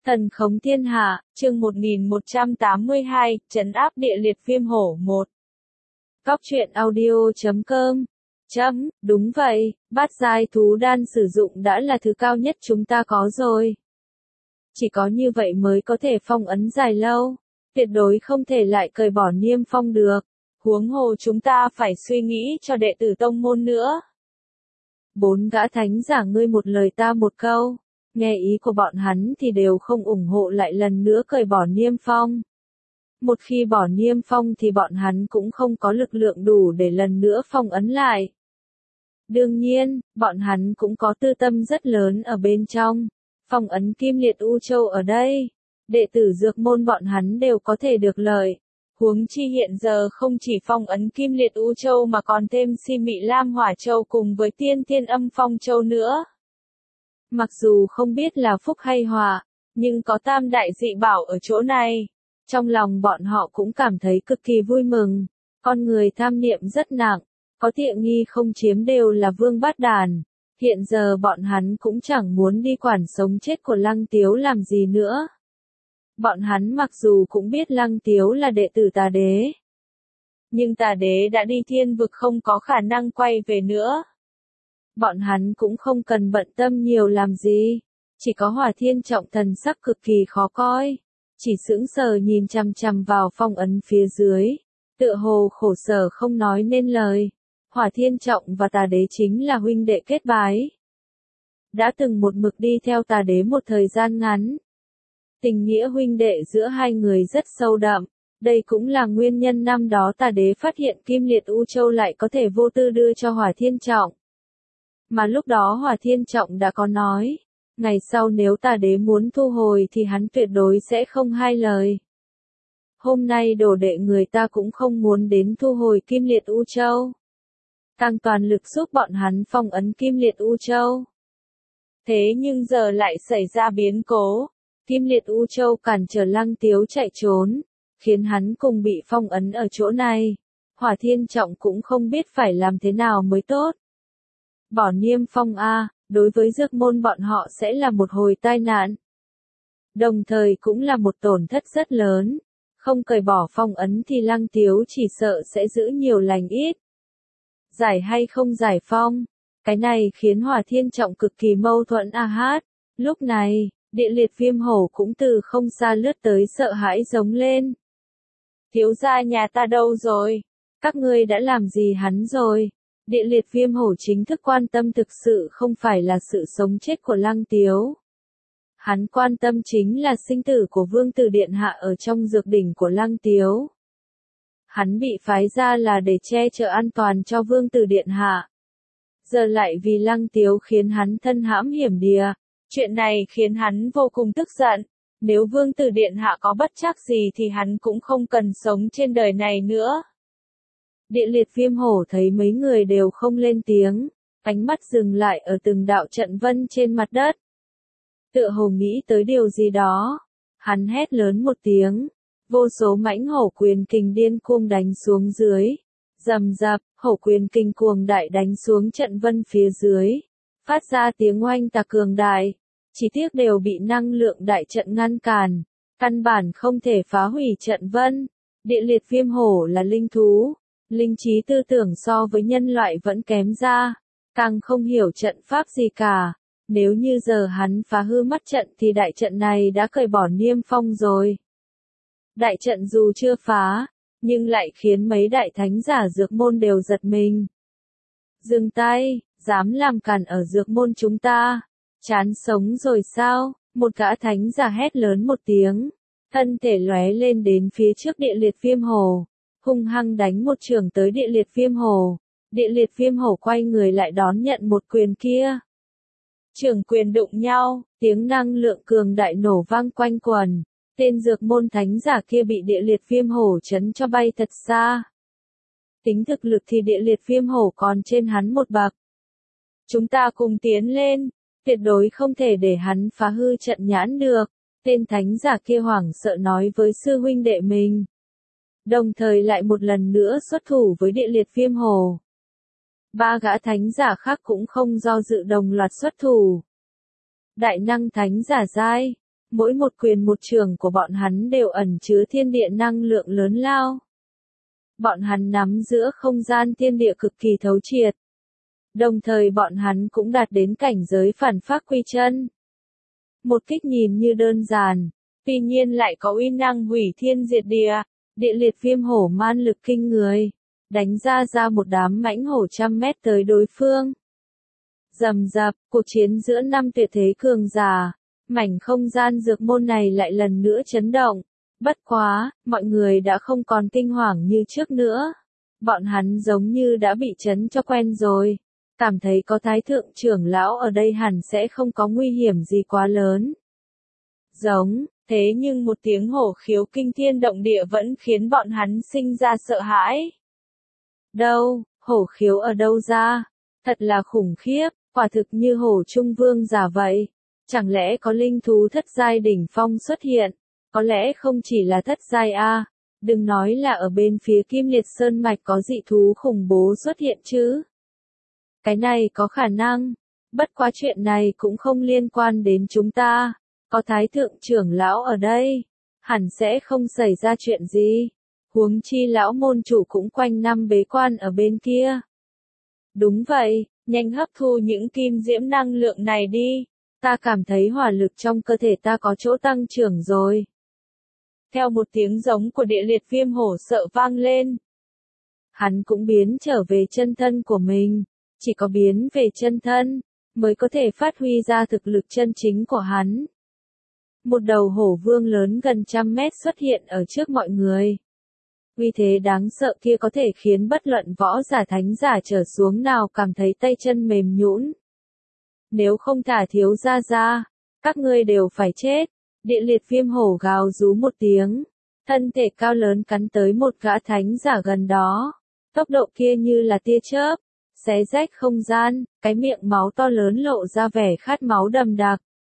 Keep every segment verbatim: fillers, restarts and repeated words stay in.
Thần khống thiên hạ, chương một nghìn một trăm tám mươi hai, trấn áp địa liệt viêm hổ một. Góc truyện audio chấm com. Chấm, đúng vậy, bát giai thú đan sử dụng đã là thứ cao nhất chúng ta có rồi. Chỉ có như vậy mới có thể phong ấn dài lâu, tuyệt đối không thể lại cởi bỏ niêm phong được. Huống hồ chúng ta phải suy nghĩ cho đệ tử tông môn nữa. Bốn gã thánh giả ngươi một lời ta một câu. Nghe ý của bọn hắn thì đều không ủng hộ lại lần nữa cởi bỏ niêm phong. Một khi bỏ niêm phong thì bọn hắn cũng không có lực lượng đủ để lần nữa phong ấn lại. Đương nhiên, bọn hắn cũng có tư tâm rất lớn ở bên trong. Phong ấn Kim Liệt U Châu ở đây, đệ tử dược môn bọn hắn đều có thể được lợi. Huống chi hiện giờ không chỉ phong ấn Kim Liệt U Châu mà còn thêm Si Mị Lam Hỏa Châu cùng với Tiên Thiên Âm Phong Châu nữa. Mặc dù không biết là phúc hay họa, nhưng có tam đại dị bảo ở chỗ này. Trong lòng bọn họ cũng cảm thấy cực kỳ vui mừng. Con người tham niệm rất nặng, có tiện nghi không chiếm đều là vương bát đàn. Hiện giờ bọn hắn cũng chẳng muốn đi quản sống chết của Lăng Tiếu làm gì nữa. Bọn hắn mặc dù cũng biết Lăng Tiếu là đệ tử Tà Đế. Nhưng Tà Đế đã đi thiên vực không có khả năng quay về nữa. Bọn hắn cũng không cần bận tâm nhiều làm gì, chỉ có Hỏa Thiên Trọng thần sắc cực kỳ khó coi, chỉ sững sờ nhìn chằm chằm vào phong ấn phía dưới, tựa hồ khổ sở không nói nên lời. Hỏa Thiên Trọng và Tà Đế chính là huynh đệ kết bái, đã từng một mực đi theo Tà Đế một thời gian ngắn. Tình nghĩa huynh đệ giữa hai người rất sâu đậm, đây cũng là nguyên nhân năm đó Tà Đế phát hiện Kim Liệt U Châu lại có thể vô tư đưa cho Hỏa Thiên Trọng. Mà lúc đó Hỏa Thiên Trọng đã có nói, ngày sau nếu Tà Đế muốn thu hồi thì hắn tuyệt đối sẽ không hai lời. Hôm nay đồ đệ người ta cũng không muốn đến thu hồi Kim Liệt U Châu, tăng toàn lực giúp bọn hắn phong ấn Kim Liệt U Châu. Thế nhưng giờ lại xảy ra biến cố, Kim Liệt U Châu cản trở Lăng Tiếu chạy trốn, khiến hắn cùng bị phong ấn ở chỗ này. Hỏa Thiên Trọng cũng không biết phải làm thế nào mới tốt. Bỏ niêm phong a, đối với dược môn bọn họ sẽ là một hồi tai nạn. Đồng thời cũng là một tổn thất rất lớn. Không cởi bỏ phong ấn thì Lăng Tiếu chỉ sợ sẽ giữ nhiều lành ít. Giải hay không giải phong, cái này khiến Hỏa Thiên Trọng cực kỳ mâu thuẫn a hát. Lúc này, địa liệt viêm hổ cũng từ không xa lướt tới sợ hãi giống lên. Thiếu gia nhà ta đâu rồi? Các ngươi đã làm gì hắn rồi? Địa liệt viêm hổ chính thức quan tâm thực sự không phải là sự sống chết của Lăng Tiếu. Hắn quan tâm chính là sinh tử của Vương Tử Điện Hạ ở trong dược đỉnh của Lăng Tiếu. Hắn bị phái ra là để che chở an toàn cho Vương Tử Điện Hạ. Giờ lại vì Lăng Tiếu khiến hắn thân hãm hiểm địa. Chuyện này khiến hắn vô cùng tức giận. Nếu Vương Tử Điện Hạ có bất trắc gì thì hắn cũng không cần sống trên đời này nữa. Địa liệt viêm hổ thấy mấy người đều không lên tiếng, ánh mắt dừng lại ở từng đạo trận vân trên mặt đất. Tựa hồ nghĩ tới điều gì đó, hắn hét lớn một tiếng, vô số mãnh hổ quyền kình điên cuồng đánh xuống dưới, rầm rập, hổ quyền kình cuồng đại đánh xuống trận vân phía dưới, phát ra tiếng oanh tạc cường đại, chỉ tiếc đều bị năng lượng đại trận ngăn cản, căn bản không thể phá hủy trận vân. Địa liệt viêm hổ là linh thú. Linh trí tư tưởng so với nhân loại vẫn kém ra, càng không hiểu trận pháp gì cả. Nếu như giờ hắn phá hư mắt trận thì đại trận này đã cởi bỏ niêm phong rồi. Đại trận dù chưa phá, nhưng lại khiến mấy đại thánh giả dược môn đều giật mình. Dừng tay, dám làm cản ở dược môn chúng ta, chán sống rồi sao? Một gã thánh giả hét lớn một tiếng, thân thể lóe lên đến phía trước địa liệt viêm hổ. Hung hăng đánh một trường tới địa liệt viêm hổ. Địa liệt viêm hổ quay người lại đón nhận một quyền kia. Trường quyền đụng nhau, tiếng năng lượng cường đại nổ vang quanh quần. Tên dược môn thánh giả kia bị địa liệt viêm hổ chấn cho bay thật xa. Tính thực lực thì địa liệt viêm hổ còn trên hắn một bậc. Chúng ta cùng tiến lên, tuyệt đối không thể để hắn phá hư trận nhãn được. Tên thánh giả kia hoảng sợ nói với sư huynh đệ mình. Đồng thời lại một lần nữa xuất thủ với địa liệt viêm hổ. Ba gã thánh giả khác cũng không do dự đồng loạt xuất thủ. Đại năng thánh giả giai, Mỗi một quyền một trường của bọn hắn đều ẩn chứa thiên địa năng lượng lớn lao. Bọn hắn nắm giữa không gian thiên địa cực kỳ thấu triệt. Đồng thời bọn hắn cũng đạt đến cảnh giới phản phác quy chân. Một kích nhìn như đơn giản, tuy nhiên lại có uy năng hủy thiên diệt địa, địa liệt viêm hổ man lực kinh người, đánh ra ra một đám mãnh hổ trăm mét tới đối phương. Rầm rập, cuộc chiến giữa năm tuyệt thế cường giả, mảnh không gian dược môn này lại lần nữa chấn động. Bất quá, mọi người đã không còn kinh hoàng như trước nữa. Bọn hắn giống như đã bị chấn cho quen rồi. Cảm thấy có thái thượng trưởng lão ở đây hẳn sẽ không có nguy hiểm gì quá lớn. Giống, thế nhưng một tiếng hổ khiếu kinh thiên động địa vẫn khiến bọn hắn sinh ra sợ hãi. Đâu, hổ khiếu ở đâu ra? Thật là khủng khiếp, quả thực như hổ trung vương giả vậy. Chẳng lẽ có linh thú thất giai đỉnh phong xuất hiện? Có lẽ không chỉ là thất giai a, đừng nói là ở bên phía Kim Liệt Sơn mạch có dị thú khủng bố xuất hiện chứ. Cái này có khả năng, bất quá chuyện này cũng không liên quan đến chúng ta, có thái thượng trưởng lão ở đây, hẳn sẽ không xảy ra chuyện gì, huống chi lão môn chủ cũng quanh năm bế quan ở bên kia. Đúng vậy, nhanh hấp thu những kim diễm năng lượng này đi, ta cảm thấy hỏa lực trong cơ thể ta có chỗ tăng trưởng rồi. Theo một tiếng giống của địa liệt viêm hổ sợ vang lên. Hắn cũng biến trở về chân thân của mình. Chỉ có biến về chân thân, mới có thể phát huy ra thực lực chân chính của hắn. Một đầu hổ vương lớn gần trăm mét xuất hiện ở trước mọi người. Uy thế đáng sợ kia có thể khiến bất luận võ giả thánh giả trở xuống nào cảm thấy tay chân mềm nhũn. Nếu không thả thiếu gia ra, các ngươi đều phải chết. Địa liệt viêm hổ gào rú một tiếng, thân thể cao lớn cắn tới một gã thánh giả gần đó. Tốc độ kia như là tia chớp, xé rách không gian, cái miệng máu to lớn lộ ra vẻ khát máu đầm đặc.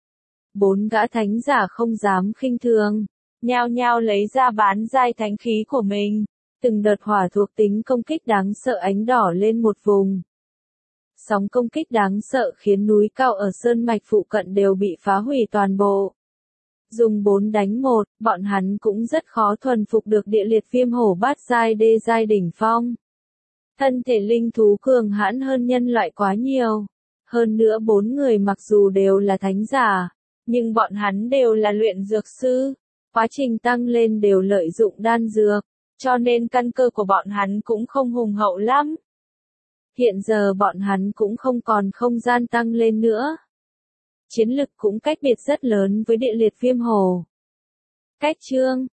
Bốn gã thánh giả không dám khinh thường, nhao nhao lấy ra bán giai thánh khí của mình, từng đợt hỏa thuộc tính công kích đáng sợ ánh đỏ lên một vùng. Sóng công kích đáng sợ khiến núi cao ở sơn mạch phụ cận đều bị phá hủy toàn bộ. Dùng bốn đánh một, bọn hắn cũng rất khó thuần phục được địa liệt viêm hổ bát giai đê giai đỉnh phong. Thân thể linh thú cường hãn hơn nhân loại quá nhiều. Hơn nữa bốn người mặc dù đều là thánh giả, nhưng bọn hắn đều là luyện dược sư. Quá trình tăng lên đều lợi dụng đan dược, cho nên căn cơ của bọn hắn cũng không hùng hậu lắm. Hiện giờ bọn hắn cũng không còn không gian tăng lên nữa. Chiến lực cũng cách biệt rất lớn với địa liệt viêm hổ. Cách chương,